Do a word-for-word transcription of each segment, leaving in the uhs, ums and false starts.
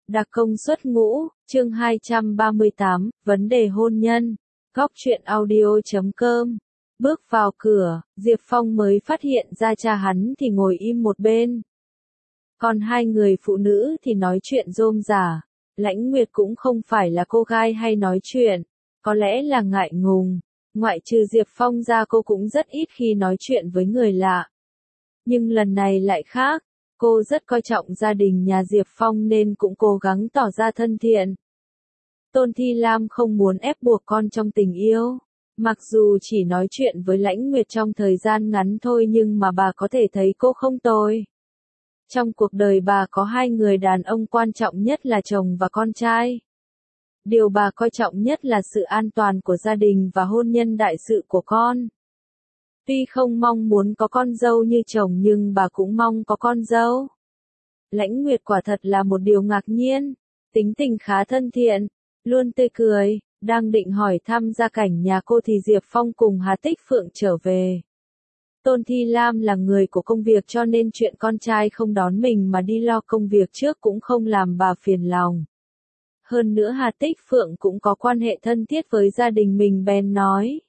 Đặc công xuất ngũ, chương hai trăm ba mươi tám, vấn đề hôn nhân. Góc truyện audio chấm com. Bước vào cửa, Diệp Phong mới phát hiện ra cha hắn thì ngồi im một bên. Còn hai người phụ nữ thì nói chuyện rôm rả. Lãnh Nguyệt cũng không phải là cô gái hay nói chuyện, có lẽ là ngại ngùng. Ngoại trừ Diệp Phong ra cô cũng rất ít khi nói chuyện với người lạ. Nhưng lần này lại khác. Cô rất coi trọng gia đình nhà Diệp Phong nên cũng cố gắng tỏ ra thân thiện. Tôn Thi Lam không muốn ép buộc con trong tình yêu. Mặc dù chỉ nói chuyện với Lãnh Nguyệt trong thời gian ngắn thôi nhưng mà bà có thể thấy cô không tồi. Trong cuộc đời bà có hai người đàn ông quan trọng nhất là chồng và con trai. Điều bà coi trọng nhất là sự an toàn của gia đình và hôn nhân đại sự của con. Tuy không mong muốn có con dâu như chồng nhưng bà cũng mong có con dâu. Lãnh Nguyệt quả thật là một điều ngạc nhiên, tính tình khá thân thiện, luôn tươi cười, đang định hỏi thăm gia cảnh nhà cô thì Diệp Phong cùng Hà Tích Phượng trở về. Tôn Thi Lam là người của công việc cho nên chuyện con trai không đón mình mà đi lo công việc trước cũng không làm bà phiền lòng. Hơn nữa Hà Tích Phượng cũng có quan hệ thân thiết với gia đình mình bèn nói.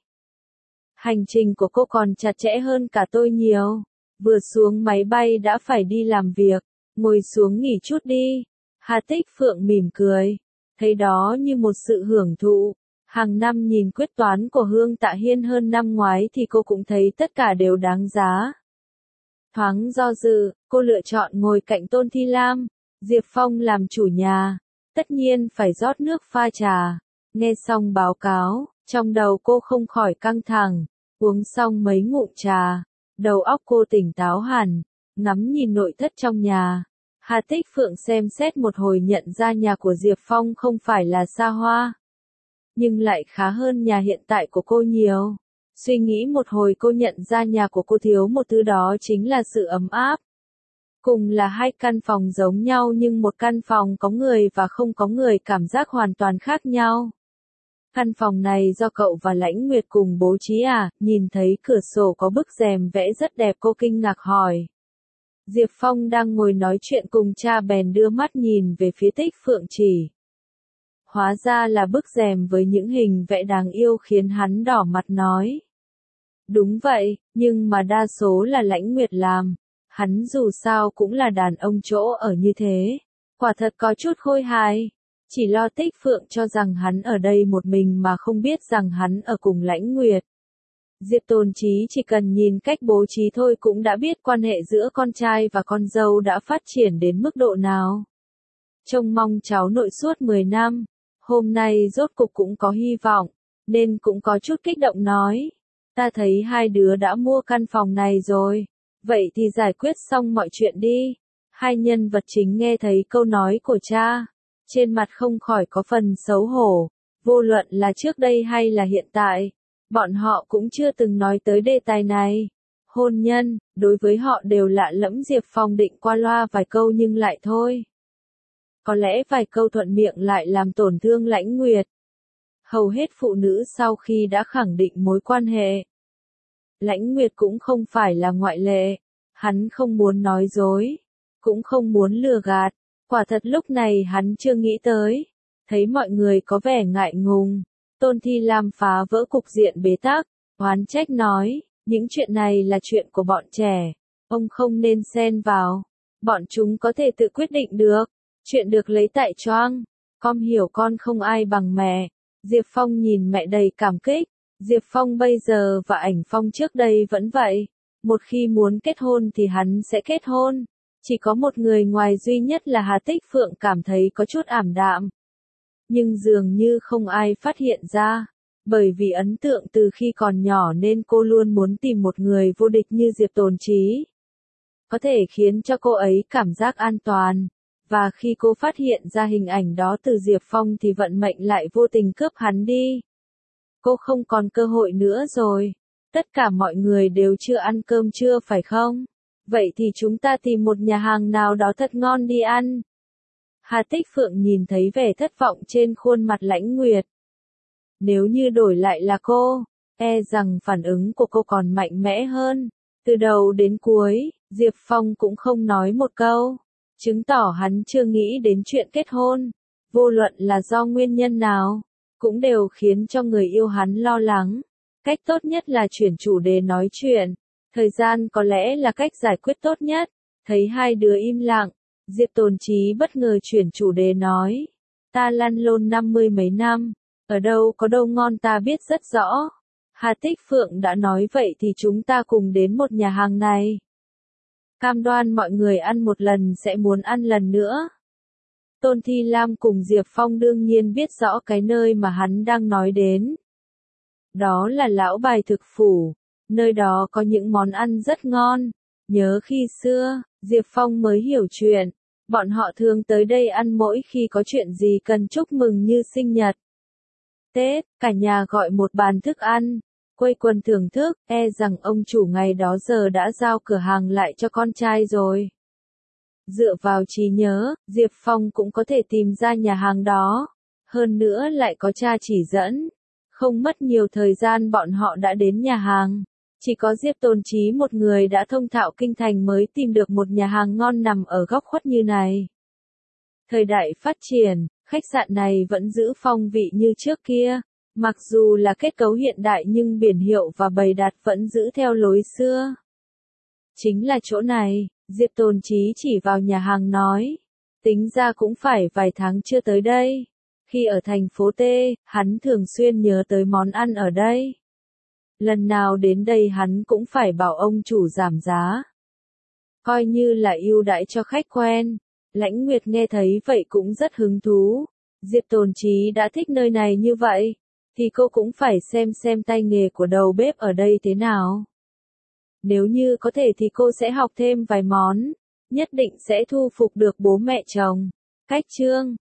Hành trình của cô còn chặt chẽ hơn cả tôi nhiều. Vừa xuống máy bay đã phải đi làm việc, ngồi xuống nghỉ chút đi. Hà Tích Phượng mỉm cười, thấy đó như một sự hưởng thụ. Hàng năm nhìn quyết toán của Hương Tạ Hiên hơn năm ngoái thì cô cũng thấy tất cả đều đáng giá. Thoáng do dự, cô lựa chọn ngồi cạnh Tôn Thi Lam. Diệp Phong làm chủ nhà, tất nhiên phải rót nước pha trà. Nghe xong báo cáo, trong đầu cô không khỏi căng thẳng. Uống xong mấy ngụm trà, đầu óc cô tỉnh táo hẳn, ngắm nhìn nội thất trong nhà. Hà Tích Phượng xem xét một hồi nhận ra nhà của Diệp Phong không phải là xa hoa, nhưng lại khá hơn nhà hiện tại của cô nhiều. Suy nghĩ một hồi cô nhận ra nhà của cô thiếu một thứ đó chính là sự ấm áp. Cùng là hai căn phòng giống nhau nhưng một căn phòng có người và không có người cảm giác hoàn toàn khác nhau. Căn phòng này do cậu và Lãnh Nguyệt cùng bố trí à? Nhìn thấy cửa sổ có bức rèm vẽ rất đẹp cô kinh ngạc hỏi. Diệp Phong đang ngồi nói chuyện cùng cha bèn đưa mắt nhìn về phía Tích Phượng chỉ. Hóa ra là bức rèm với những hình vẽ đáng yêu khiến hắn đỏ mặt nói. Đúng vậy, nhưng mà đa số là Lãnh Nguyệt làm. Hắn dù sao cũng là đàn ông chỗ ở như thế. Quả thật có chút khôi hài. Chỉ lo Tích Phượng cho rằng hắn ở đây một mình mà không biết rằng hắn ở cùng Lãnh Nguyệt. Diệp Tồn Chí chỉ cần nhìn cách bố trí thôi cũng đã biết quan hệ giữa con trai và con dâu đã phát triển đến mức độ nào. Trông mong cháu nội suốt mười năm, hôm nay rốt cục cũng có hy vọng, nên cũng có chút kích động nói. Ta thấy hai đứa đã mua căn phòng này rồi, vậy thì giải quyết xong mọi chuyện đi. Hai nhân vật chính nghe thấy câu nói của cha. Trên mặt không khỏi có phần xấu hổ, vô luận là trước đây hay là hiện tại, bọn họ cũng chưa từng nói tới đề tài này. Hôn nhân, đối với họ đều lạ lẫm. Diệp Phong định qua loa vài câu nhưng lại thôi. Có lẽ vài câu thuận miệng lại làm tổn thương Lãnh Nguyệt. Hầu hết phụ nữ sau khi đã khẳng định mối quan hệ. Lãnh Nguyệt cũng không phải là ngoại lệ, hắn không muốn nói dối, cũng không muốn lừa gạt. Quả thật lúc này hắn chưa nghĩ tới. Thấy mọi người có vẻ ngại ngùng, Tôn Thi Lam phá vỡ cục diện bế tắc, oán trách nói, những chuyện này là chuyện của bọn trẻ, ông không nên xen vào, bọn chúng có thể tự quyết định được, chuyện được lấy tại choang, con hiểu con không ai bằng mẹ. Diệp Phong nhìn mẹ đầy cảm kích, Diệp Phong bây giờ và Ảnh Phong trước đây vẫn vậy, một khi muốn kết hôn thì hắn sẽ kết hôn. Chỉ có một người ngoài duy nhất là Hà Tích Phượng cảm thấy có chút ảm đạm. Nhưng dường như không ai phát hiện ra. Bởi vì ấn tượng từ khi còn nhỏ nên cô luôn muốn tìm một người vô địch như Diệp Tồn Chí. Có thể khiến cho cô ấy cảm giác an toàn. Và khi cô phát hiện ra hình ảnh đó từ Diệp Phong thì vận mệnh lại vô tình cướp hắn đi. Cô không còn cơ hội nữa rồi. Tất cả mọi người đều chưa ăn cơm trưa phải không? Vậy thì chúng ta tìm một nhà hàng nào đó thật ngon đi ăn. Hà Tích Phượng nhìn thấy vẻ thất vọng trên khuôn mặt Lãnh Nguyệt. Nếu như đổi lại là cô, e rằng phản ứng của cô còn mạnh mẽ hơn. Từ đầu đến cuối, Diệp Phong cũng không nói một câu. chứng tỏ hắn chưa nghĩ đến chuyện kết hôn. Vô luận là do nguyên nhân nào, cũng đều khiến cho người yêu hắn lo lắng. Cách tốt nhất là chuyển chủ đề nói chuyện. Thời gian có lẽ là cách giải quyết tốt nhất. Thấy hai đứa im lặng, Diệp Tồn Chí bất ngờ chuyển chủ đề nói. Ta lăn lộn năm mươi mấy năm, ở đâu có đâu ngon ta biết rất rõ. Hà Tích Phượng đã nói vậy thì chúng ta cùng đến một nhà hàng này. Cam đoan mọi người ăn một lần sẽ muốn ăn lần nữa. Tôn Thi Lam cùng Diệp Phong đương nhiên biết rõ cái nơi mà hắn đang nói đến. Đó là Lão Bài Thực Phủ, nơi đó có những món ăn rất ngon. Nhớ khi xưa, Diệp Phong mới hiểu chuyện, bọn họ thường tới đây ăn mỗi khi có chuyện gì cần chúc mừng như sinh nhật, Tết, cả nhà gọi một bàn thức ăn, quây quần thưởng thức, e rằng ông chủ ngày đó giờ đã giao cửa hàng lại cho con trai rồi. Dựa vào trí nhớ, Diệp Phong cũng có thể tìm ra nhà hàng đó, hơn nữa lại có cha chỉ dẫn. Không mất nhiều thời gian bọn họ đã đến nhà hàng. Chỉ có Diệp Tồn Chí một người đã thông thạo kinh thành mới tìm được một nhà hàng ngon nằm ở góc khuất như này. Thời đại phát triển, khách sạn này vẫn giữ phong vị như trước kia. Mặc dù là kết cấu hiện đại nhưng biển hiệu và bày đặt vẫn giữ theo lối xưa. Chính là chỗ này, Diệp Tồn Chí chỉ vào nhà hàng nói. Tính ra cũng phải vài tháng chưa tới đây. Khi ở thành phố T, hắn thường xuyên nhớ tới món ăn ở đây. Lần nào đến đây hắn cũng phải bảo ông chủ giảm giá. Coi như là ưu đãi cho khách quen. Lãnh Nguyệt nghe thấy vậy cũng rất hứng thú. Diệp Tồn Chí đã thích nơi này như vậy, thì cô cũng phải xem xem tay nghề của đầu bếp ở đây thế nào. Nếu như có thể thì cô sẽ học thêm vài món, nhất định sẽ thu phục được bố mẹ chồng. Cách chương